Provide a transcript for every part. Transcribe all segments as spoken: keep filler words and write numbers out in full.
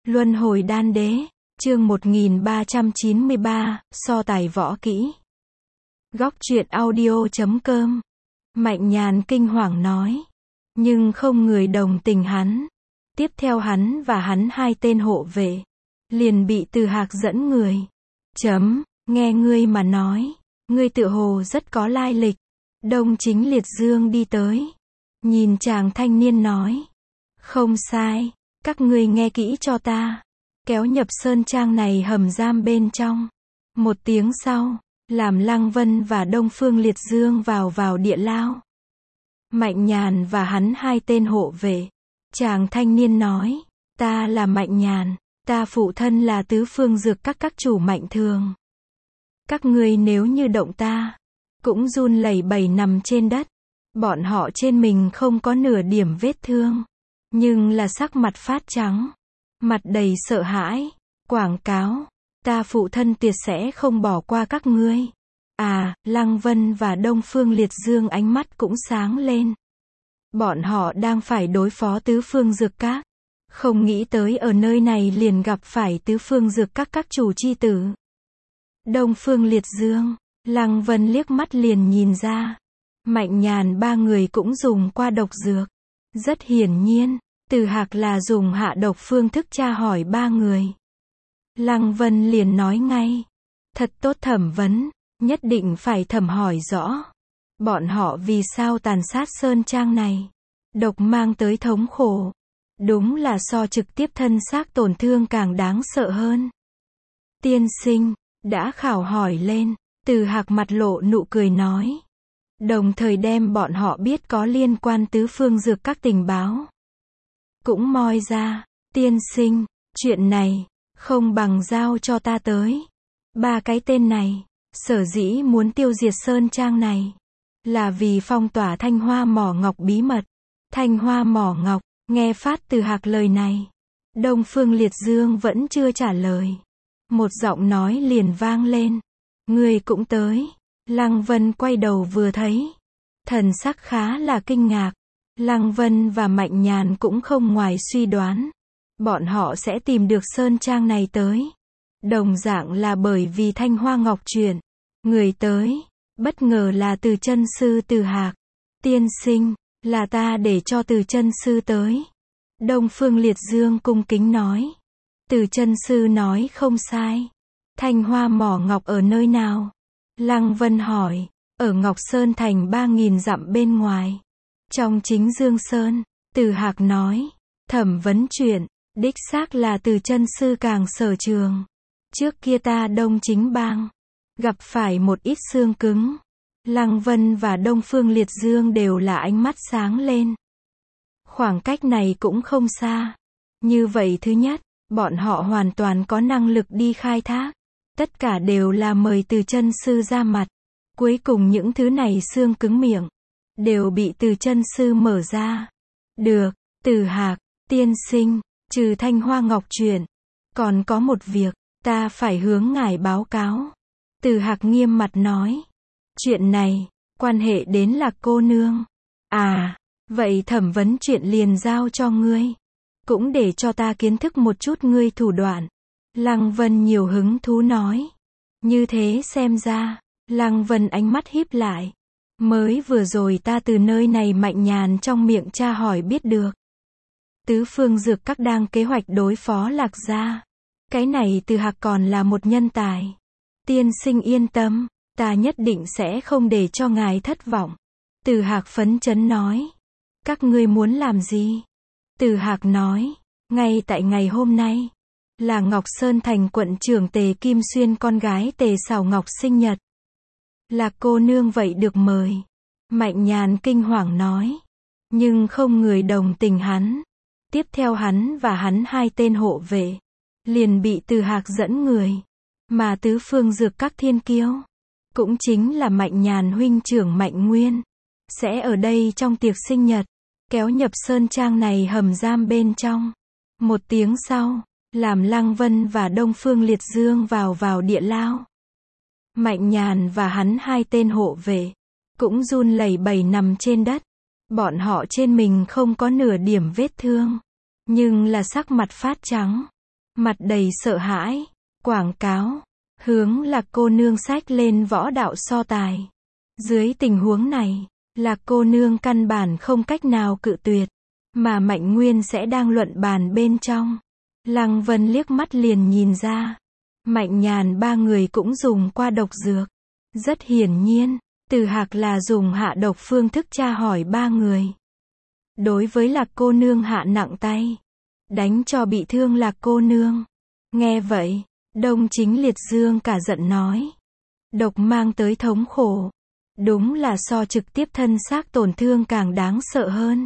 Luân hồi đan đế, chương một nghìn ba trăm chín mươi ba, so tài võ kỹ. Góc truyện audio chấm com. Mạnh Nhàn kinh hoàng nói. Nhưng không người đồng tình hắn. Tiếp theo hắn và hắn hai tên hộ vệ liền bị Từ Hạc dẫn người. Chấm, nghe ngươi mà nói, ngươi tựa hồ rất có lai lịch. Đông Chính Liệt Dương đi tới, nhìn chàng thanh niên nói. Không sai, các ngươi nghe kỹ cho ta. Kéo nhập sơn trang này hầm giam bên trong. Một tiếng sau, làm Lăng Vân và Đông Phương Liệt Dương vào vào địa lao. Mạnh Nhàn và hắn hai tên hộ vệ. Chàng thanh niên nói, ta là Mạnh Nhàn, ta phụ thân là Tứ Phương Dược các các chủ Mạnh Thường. Các ngươi nếu như động ta, cũng run lẩy bẩy nằm trên đất. Bọn họ trên mình không có nửa điểm vết thương, nhưng là sắc mặt phát trắng, mặt đầy sợ hãi. Quảng cáo, ta phụ thân tuyệt sẽ không bỏ qua các ngươi. À, Lăng Vân và Đông Phương Liệt Dương ánh mắt cũng sáng lên. Bọn họ đang phải đối phó Tứ Phương Dược các, không nghĩ tới ở nơi này liền gặp phải Tứ Phương Dược các các chủ chi tử. Đông Phương Liệt Dương, Lăng Vân liếc mắt liền nhìn ra, Mạnh Nhàn ba người cũng dùng qua độc dược. Rất hiển nhiên, Từ Hạc là dùng hạ độc phương thức tra hỏi ba người. Lăng Vân liền nói ngay, thật tốt thẩm vấn, nhất định phải thẩm hỏi rõ. Bọn họ vì sao tàn sát sơn trang này, độc mang tới thống khổ, đúng là so trực tiếp thân xác tổn thương càng đáng sợ hơn. Tiên sinh, đã khảo hỏi lên, Từ Hạc mặt lộ nụ cười nói. Đồng thời đem bọn họ biết có liên quan Tứ Phương Dược các tình báo cũng moi ra. Tiên sinh, chuyện này, không bằng giao cho ta tới. Ba cái tên này, sở dĩ muốn tiêu diệt sơn trang này, là vì phong tỏa Thanh Hoa Mỏ Ngọc bí mật. Thanh Hoa Mỏ Ngọc, nghe phát Từ Hạc lời này, Đông Phương Liệt Dương vẫn chưa trả lời. Một giọng nói liền vang lên. Ngươi cũng tới. Lăng Vân quay đầu vừa thấy, thần sắc khá là kinh ngạc. Lăng Vân và Mạnh Nhàn cũng không ngoài suy đoán, bọn họ sẽ tìm được sơn trang này tới. Đồng dạng là bởi vì Thanh Hoa Ngọc chuyện. Người tới, bất ngờ là Từ chân sư Từ Hạc. Tiên sinh, là ta để cho Từ chân sư tới. Đông Phương Liệt Dương cung kính nói. Từ chân sư nói không sai. Thanh Hoa Mỏ Ngọc ở nơi nào? Lăng Vân hỏi. Ở Ngọc Sơn thành ba nghìn dặm bên ngoài, trong chính Dương Sơn. Từ Hạc nói. Thẩm vấn chuyện, đích xác là Từ chân sư càng sở trường. Trước kia ta Đông Chính Bang gặp phải một ít xương cứng. Lăng Vân và Đông Phương Liệt Dương đều là ánh mắt sáng lên. Khoảng cách này cũng không xa. Như vậy thứ nhất, bọn họ hoàn toàn có năng lực đi khai thác. Tất cả đều là mời Từ chân sư ra mặt. Cuối cùng những thứ này xương cứng miệng đều bị Từ chân sư mở ra. Được, Từ Hạc, tiên sinh, trừ Thanh Hoa Ngọc chuyện, còn có một việc, ta phải hướng ngài báo cáo. Từ Hạc nghiêm mặt nói. Chuyện này, quan hệ đến Lạc cô nương. À, vậy thẩm vấn chuyện liền giao cho ngươi. Cũng để cho ta kiến thức một chút ngươi thủ đoạn. Lăng Vân nhiều hứng thú nói. Như thế xem ra, Lăng Vân ánh mắt híp lại. Mới vừa rồi ta từ nơi này Mạnh Nhàn trong miệng tra hỏi biết được. Tứ Phương Dược các đang kế hoạch đối phó Lạc gia. Cái này Từ Hạc còn là một nhân tài. Tiên sinh yên tâm, ta nhất định sẽ không để cho ngài thất vọng. Từ Hạc phấn chấn nói. Các ngươi muốn làm gì? Từ Hạc nói. Ngay tại ngày hôm nay, là Ngọc Sơn thành quận trưởng Tề Kim Xuyên con gái Tề Sảo Ngọc sinh nhật. Lạc cô nương vậy được mời. Mạnh Nhàn kinh hoàng nói. Nhưng không người đồng tình hắn. Tiếp theo hắn và hắn hai tên hộ vệ liền bị Từ Hạc dẫn người. Mà Tứ Phương Dược các thiên kiêu, cũng chính là Mạnh Nhàn huynh trưởng Mạnh Nguyên, sẽ ở đây trong tiệc sinh nhật, kéo nhập sơn trang này hầm giam bên trong. Một tiếng sau, làm Lăng Vân và Đông Phương Liệt Dương vào vào địa lao. Mạnh Nhàn và hắn hai tên hộ vệ cũng run lẩy bẩy nằm trên đất. Bọn họ trên mình không có nửa điểm vết thương, nhưng là sắc mặt phát trắng, mặt đầy sợ hãi. Quảng cáo, hướng Lạc cô nương xách lên võ đạo so tài. Dưới tình huống này, Lạc cô nương căn bản không cách nào cự tuyệt, mà Mạnh Nguyên sẽ đang luận bàn bên trong. Lăng Vân liếc mắt liền nhìn ra, Mạnh Nhàn ba người cũng dùng qua độc dược. Rất hiển nhiên, Từ Hạc là dùng hạ độc phương thức tra hỏi ba người. Đối với Lạc cô nương hạ nặng tay, đánh cho bị thương Lạc cô nương. Nghe vậy, Đông Chính Liệt Dương cả giận nói, độc mang tới thống khổ, đúng là so trực tiếp thân xác tổn thương càng đáng sợ hơn.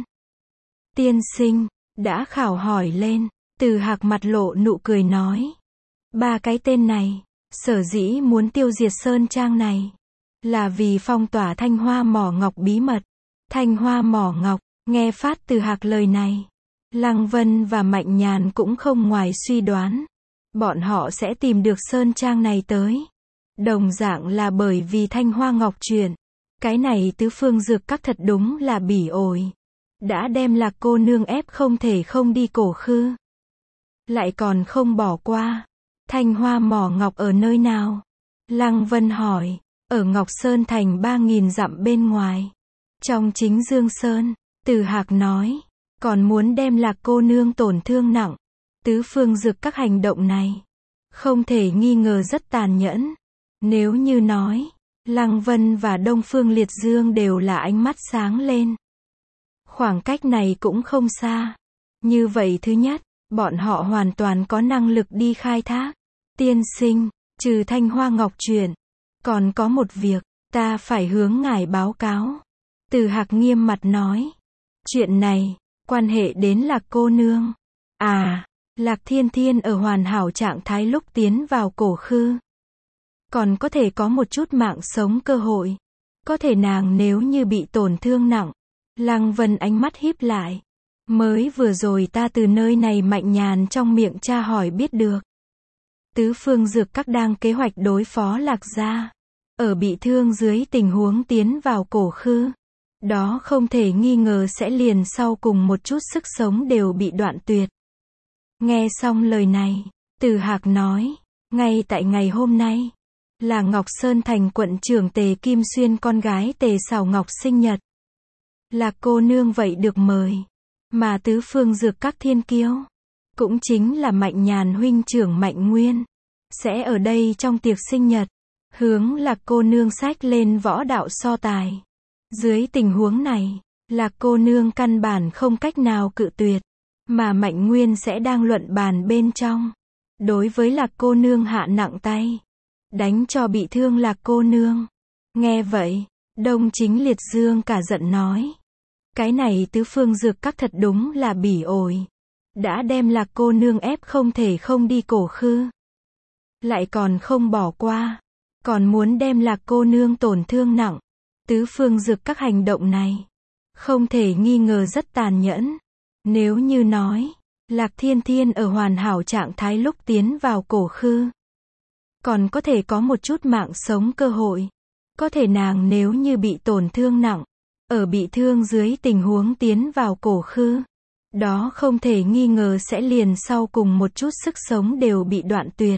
Tiên sinh, đã khảo hỏi lên, Từ Hạc mặt lộ nụ cười nói, ba cái tên này, sở dĩ muốn tiêu diệt sơn trang này, là vì phong tỏa Thanh Hoa Mỏ Ngọc bí mật. Thanh Hoa Mỏ Ngọc, nghe phát Từ Hạc lời này, Lăng Vân và Mạnh Nhàn cũng không ngoài suy đoán, bọn họ sẽ tìm được sơn trang này tới. Đồng dạng là bởi vì Thanh Hoa Ngọc chuyện, cái này Tứ Phương Dược Các thật đúng là bỉ ổi, đã đem Lạc cô nương ép không thể không đi Cổ Khư, lại còn không bỏ qua. Thanh Hoa Mỏ Ngọc ở nơi nào? Lăng Vân hỏi. Ở Ngọc Sơn thành ba nghìn dặm bên ngoài, trong chính Dương Sơn. Từ Hạc nói, còn muốn đem Lạc cô nương tổn thương nặng. Tứ Phương Dược Các hành động này, không thể nghi ngờ rất tàn nhẫn. Nếu như nói, Lăng Vân và Đông Phương Liệt Dương đều là ánh mắt sáng lên. Khoảng cách này cũng không xa. Như vậy thứ nhất, bọn họ hoàn toàn có năng lực đi khai thác. Tiên sinh, trừ Thanh Hoa Ngọc chuyện, còn có một việc, ta phải hướng ngài báo cáo. Từ Hạc nghiêm mặt nói. Chuyện này, quan hệ đến Lạc cô nương. À, Lạc Thiên Thiên ở hoàn hảo trạng thái lúc tiến vào Cổ Khư, còn có thể có một chút mạng sống cơ hội. Có thể nàng nếu như bị tổn thương nặng. Lăng Vân ánh mắt híp lại. Mới vừa rồi ta từ nơi này Mạnh Nhàn trong miệng tra hỏi biết được. Tứ Phương Dược Các đang kế hoạch đối phó Lạc gia. Ở bị thương dưới tình huống tiến vào Cổ Khư. Đó không thể nghi ngờ sẽ liền sau cùng một chút sức sống đều bị đoạn tuyệt. Nghe xong lời này, Từ Hạc nói, ngay tại ngày hôm nay, là Ngọc Sơn thành quận trưởng Tề Kim Xuyên con gái Tề Sảo Ngọc sinh nhật. Lạc cô nương vậy được mời, mà Tứ Phương Dược Các thiên kiêu, cũng chính là Mạnh Nhàn huynh trưởng Mạnh Nguyên, sẽ ở đây trong tiệc sinh nhật, hướng Lạc cô nương xách lên võ đạo so tài. Dưới tình huống này, Lạc cô nương căn bản không cách nào cự tuyệt, mà Mạnh Nguyên sẽ đang luận bàn bên trong. Đối với Lạc cô nương hạ nặng tay, đánh cho bị thương Lạc cô nương. Nghe vậy, Đông Chính Liệt Dương cả giận nói, cái này Tứ Phương Dược Các thật đúng là bỉ ổi, đã đem Lạc cô nương ép không thể không đi Cổ Khư, lại còn không bỏ qua, còn muốn đem Lạc cô nương tổn thương nặng. Tứ Phương Dược Các hành động này, không thể nghi ngờ rất tàn nhẫn. Nếu như nói, Lạc Thiên Thiên ở hoàn hảo trạng thái lúc tiến vào Cổ Khư, còn có thể có một chút mạng sống cơ hội. Có thể nàng nếu như bị tổn thương nặng, ở bị thương dưới tình huống tiến vào Cổ Khư, đó không thể nghi ngờ sẽ liền sau cùng một chút sức sống đều bị đoạn tuyệt.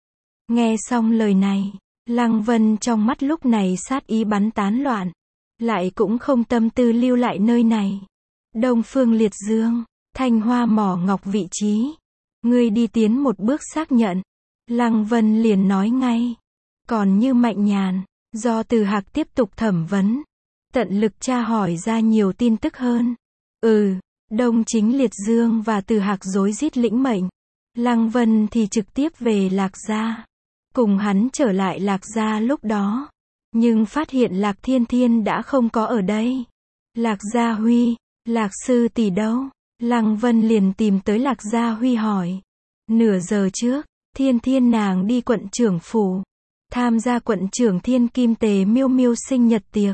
Nghe xong lời này, Lăng Vân trong mắt lúc này sát ý bắn tán loạn, lại cũng không tâm tư lưu lại nơi này. Đông Phương Liệt Dương, Thanh Hoa Mỏ Ngọc vị trí, ngươi đi tiến một bước xác nhận. Lăng Vân liền nói ngay. Còn như Mạnh Nhàn, do Từ Hạc tiếp tục thẩm vấn, tận lực tra hỏi ra nhiều tin tức hơn. Ừ, Đông Chính Liệt Dương và Từ Hạc rối rít lĩnh mệnh. Lăng Vân thì trực tiếp về Lạc gia, cùng hắn trở lại Lạc gia lúc đó, nhưng phát hiện Lạc Thiên Thiên đã không có ở đây. Lạc Gia Huy, Lạc sư tỷ đâu? Lăng Vân liền tìm tới Lạc Gia Huy hỏi. Nửa giờ trước, Thiên Thiên nàng đi quận trưởng phủ, tham gia quận trưởng Thiên Kim Tề Miêu Miêu sinh nhật tiệc.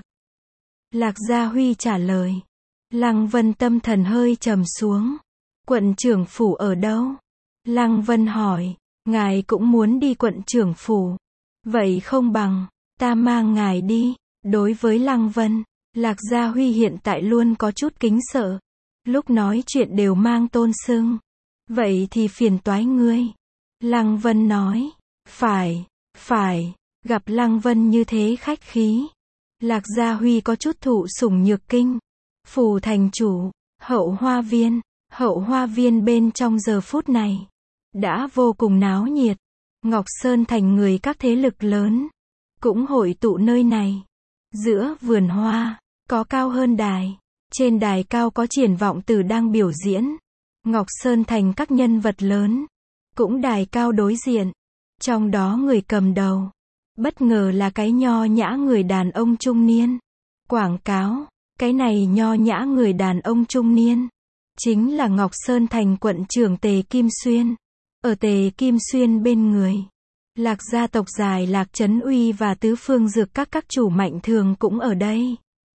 Lạc Gia Huy trả lời. Lăng Vân tâm thần hơi trầm xuống. Quận trưởng phủ ở đâu? Lăng Vân hỏi. Ngài cũng muốn đi quận trưởng phủ. Vậy không bằng, ta mang ngài đi. Đối với Lăng Vân, Lạc Gia Huy hiện tại luôn có chút kính sợ. Lúc nói chuyện đều mang tôn xưng. Vậy thì phiền toái ngươi. Lăng Vân nói. Phải, phải, gặp Lăng Vân như thế khách khí. Lạc Gia Huy có chút thụ sủng nhược kinh. Phủ thành chủ, hậu hoa viên, hậu hoa viên bên trong giờ phút này đã vô cùng náo nhiệt. Ngọc Sơn thành người các thế lực lớn cũng hội tụ nơi này. Giữa vườn hoa có cao hơn đài, trên đài cao có triển vọng tử đang biểu diễn. Ngọc Sơn thành các nhân vật lớn cũng đài cao đối diện. Trong đó người cầm đầu bất ngờ là cái nho nhã người đàn ông trung niên. Quảng cáo, cái này nho nhã người đàn ông trung niên chính là Ngọc Sơn thành quận trưởng Tề Kim Xuyên. Ở Tề Kim Xuyên bên người, Lạc gia tộc dài Lạc Trấn Uy và tứ phương dược các các chủ Mạnh Thường cũng ở đây.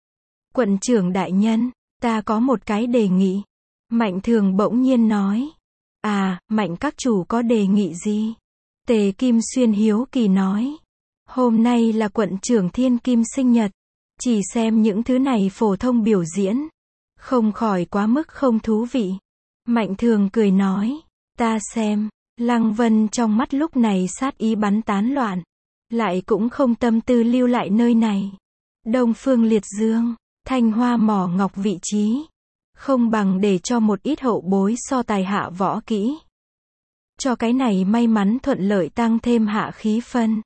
Quận trưởng đại nhân, ta có một cái đề nghị. Mạnh Thường bỗng nhiên nói. À, Mạnh các chủ có đề nghị gì? Tề Kim Xuyên hiếu kỳ nói. Hôm nay là quận trưởng Thiên Kim sinh nhật. Chỉ xem những thứ này phổ thông biểu diễn không khỏi quá mức không thú vị. Mạnh Thường cười nói. Ta xem. Lăng Vân trong mắt lúc này sát ý bắn tán loạn. Lại cũng không tâm tư lưu lại nơi này. Đông Phương Liệt Dương, Thanh Hoa Mỏ Ngọc vị trí. Không bằng để cho một ít hậu bối so tài hạ võ kỹ. Cho cái này may mắn thuận lợi tăng thêm hạ khí phân.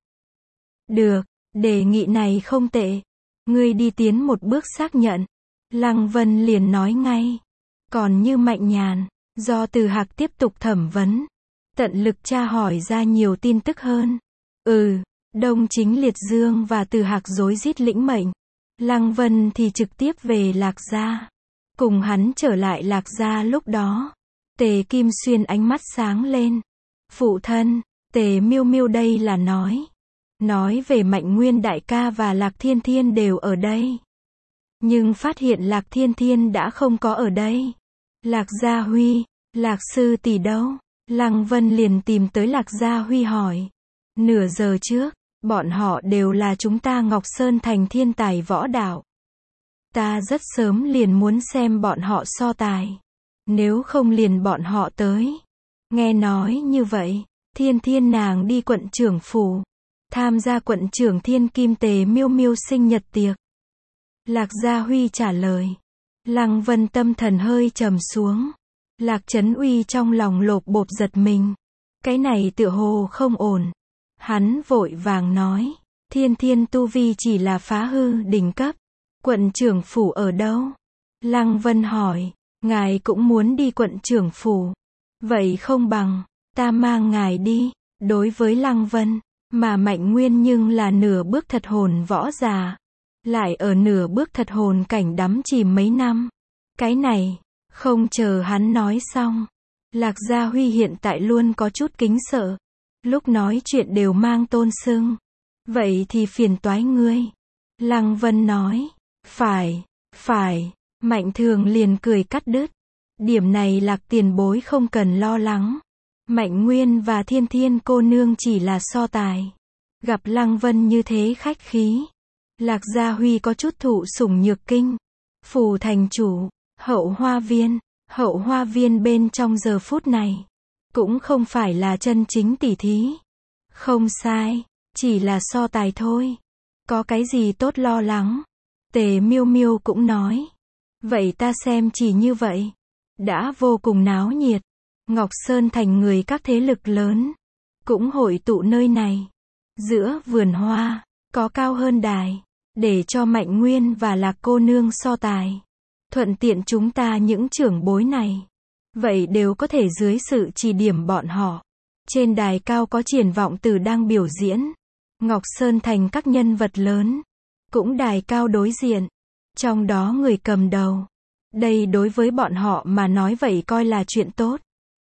Được, đề nghị này không tệ. Ngươi đi tiến một bước xác nhận. Lăng Vân liền nói ngay. Còn như Mạnh Nhàn, do Từ Hạc tiếp tục thẩm vấn. Tận lực tra hỏi ra nhiều tin tức hơn. Ừ, Đông Chính Liệt Dương và Từ Hạc rối rít lĩnh mệnh. Lăng Vân thì trực tiếp về Lạc gia. Cùng hắn trở lại Lạc gia lúc đó. Tề Kim Xuyên ánh mắt sáng lên. Phụ thân, Tề Miêu Miêu đây là nói. Nói về Mạnh Nguyên đại ca và Lạc Thiên Thiên đều ở đây. Nhưng phát hiện Lạc Thiên Thiên đã không có ở đây. Lạc Gia Huy, Lạc sư tỷ đâu? Lăng Vân liền tìm tới Lạc Gia Huy hỏi. Nửa giờ trước, bọn họ đều là chúng ta Ngọc Sơn thành thiên tài võ đạo. Ta rất sớm liền muốn xem bọn họ so tài. Nếu không liền bọn họ tới. Nghe nói như vậy, Thiên Thiên nàng đi quận trưởng phủ. Tham gia quận trưởng Thiên Kim Tề Miêu Miêu sinh nhật tiệc. Lạc Gia Huy trả lời. Lăng Vân tâm thần hơi trầm xuống. Lạc Trấn Uy trong lòng lộp bộp giật mình. Cái này tựa hồ không ổn. Hắn vội vàng nói. Thiên Thiên tu vi chỉ là phá hư đỉnh cấp. Quận trưởng phủ ở đâu? Lăng Vân hỏi. Ngài cũng muốn đi quận trưởng phủ. Vậy không bằng, ta mang ngài đi. Đối với Lăng Vân, mà Mạnh Nguyên nhưng là nửa bước thật hồn võ già. Lại ở nửa bước thật hồn cảnh đắm chìm mấy năm. Cái này, không chờ hắn nói xong. Lạc Gia Huy hiện tại luôn có chút kính sợ. Lúc nói chuyện đều mang tôn xưng. Vậy thì phiền toái ngươi. Lăng Vân nói. Phải, phải. Mạnh Thường liền cười cắt đứt. Điểm này Lạc tiền bối không cần lo lắng. Mạnh Nguyên và Thiên Thiên cô nương chỉ là so tài. Gặp Lăng Vân như thế khách khí. Lạc Gia Huy có chút thụ sủng nhược kinh. Phủ thành chủ, hậu hoa viên, hậu hoa viên bên trong giờ phút này. Cũng không phải là chân chính tỉ thí. Không sai, chỉ là so tài thôi. Có cái gì tốt lo lắng. Tề Miêu Miêu cũng nói. Vậy ta xem chỉ như vậy. Đã vô cùng náo nhiệt. Ngọc Sơn thành người các thế lực lớn. Cũng hội tụ nơi này. Giữa vườn hoa, có cao hơn đài. Để cho Mạnh Nguyên và Lạc cô nương so tài. Thuận tiện chúng ta những trưởng bối này. Vậy đều có thể dưới sự chỉ điểm bọn họ. Trên đài cao có triển vọng tử đang biểu diễn. Ngọc Sơn thành các nhân vật lớn. Cũng đài cao đối diện. Trong đó người cầm đầu. Đây đối với bọn họ mà nói vậy coi là chuyện tốt.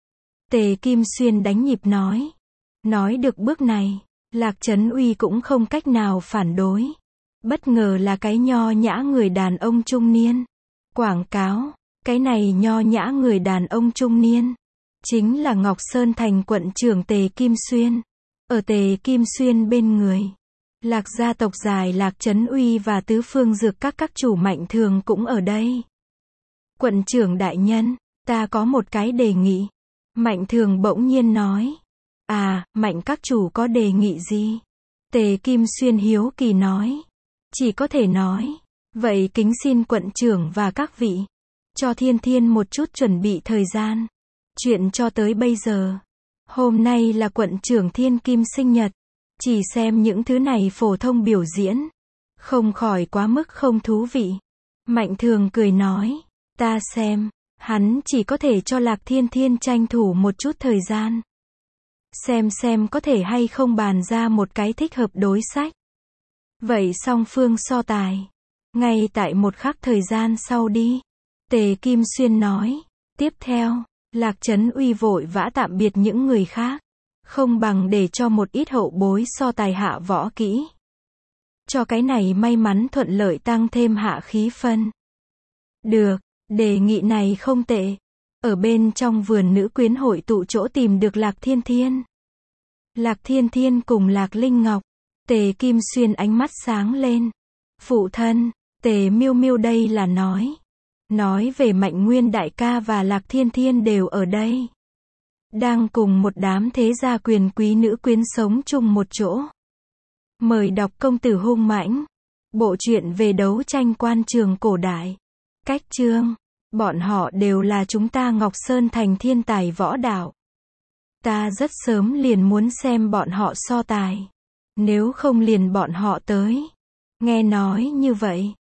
Tề Kim Xuyên đánh nhịp nói. Nói được bước này, Lạc Trấn Uy cũng không cách nào phản đối. Bất ngờ là cái nho nhã người đàn ông trung niên. Quảng cáo, cái này nho nhã người đàn ông trung niên. Chính là Ngọc Sơn thành quận trưởng Tề Kim Xuyên. Ở Tề Kim Xuyên bên người. Lạc gia tộc dài Lạc Trấn Uy và tứ phương dược các các chủ Mạnh Thường cũng ở đây. Quận trưởng đại nhân, ta có một cái đề nghị. Mạnh Thường bỗng nhiên nói. À, Mạnh các chủ có đề nghị gì? Tề Kim Xuyên hiếu kỳ nói. Chỉ có thể nói. Vậy kính xin quận trưởng và các vị. Cho Thiên Thiên một chút chuẩn bị thời gian. Chuyện cho tới bây giờ. Hôm nay là quận trưởng Thiên Kim sinh nhật. Chỉ xem những thứ này phổ thông biểu diễn. Không khỏi quá mức không thú vị. Mạnh Thường cười nói. Ta xem. Hắn chỉ có thể cho Lạc Thiên Thiên tranh thủ một chút thời gian. Xem xem có thể hay không bàn ra một cái thích hợp đối sách. Vậy song phương so tài. Ngay tại một khắc thời gian sau đi. Tề Kim Xuyên nói. Tiếp theo, Lạc Trấn Uy vội vã tạm biệt những người khác. Không bằng để cho một ít hậu bối so tài hạ võ kỹ. Cho cái này may mắn thuận lợi tăng thêm hạ khí phân. Được, đề nghị này không tệ. Ở bên trong vườn nữ quyến hội tụ chỗ tìm được Lạc Thiên Thiên. Lạc Thiên Thiên cùng Lạc Linh Ngọc. Tề Kim Xuyên ánh mắt sáng lên. Phụ thân, Tề Miêu Miêu đây là nói. Nói về Mạnh Nguyên đại ca và Lạc Thiên Thiên đều ở đây. Đang cùng một đám thế gia quyền quý nữ quyến sống chung một chỗ. Mời đọc Công tử hung mãnh. Bộ truyện về đấu tranh quan trường cổ đại. Cách chương. Bọn họ đều là chúng ta Ngọc Sơn thành thiên tài võ đạo. Ta rất sớm liền muốn xem bọn họ so tài. Nếu không liền bọn họ tới. Nghe nói như vậy.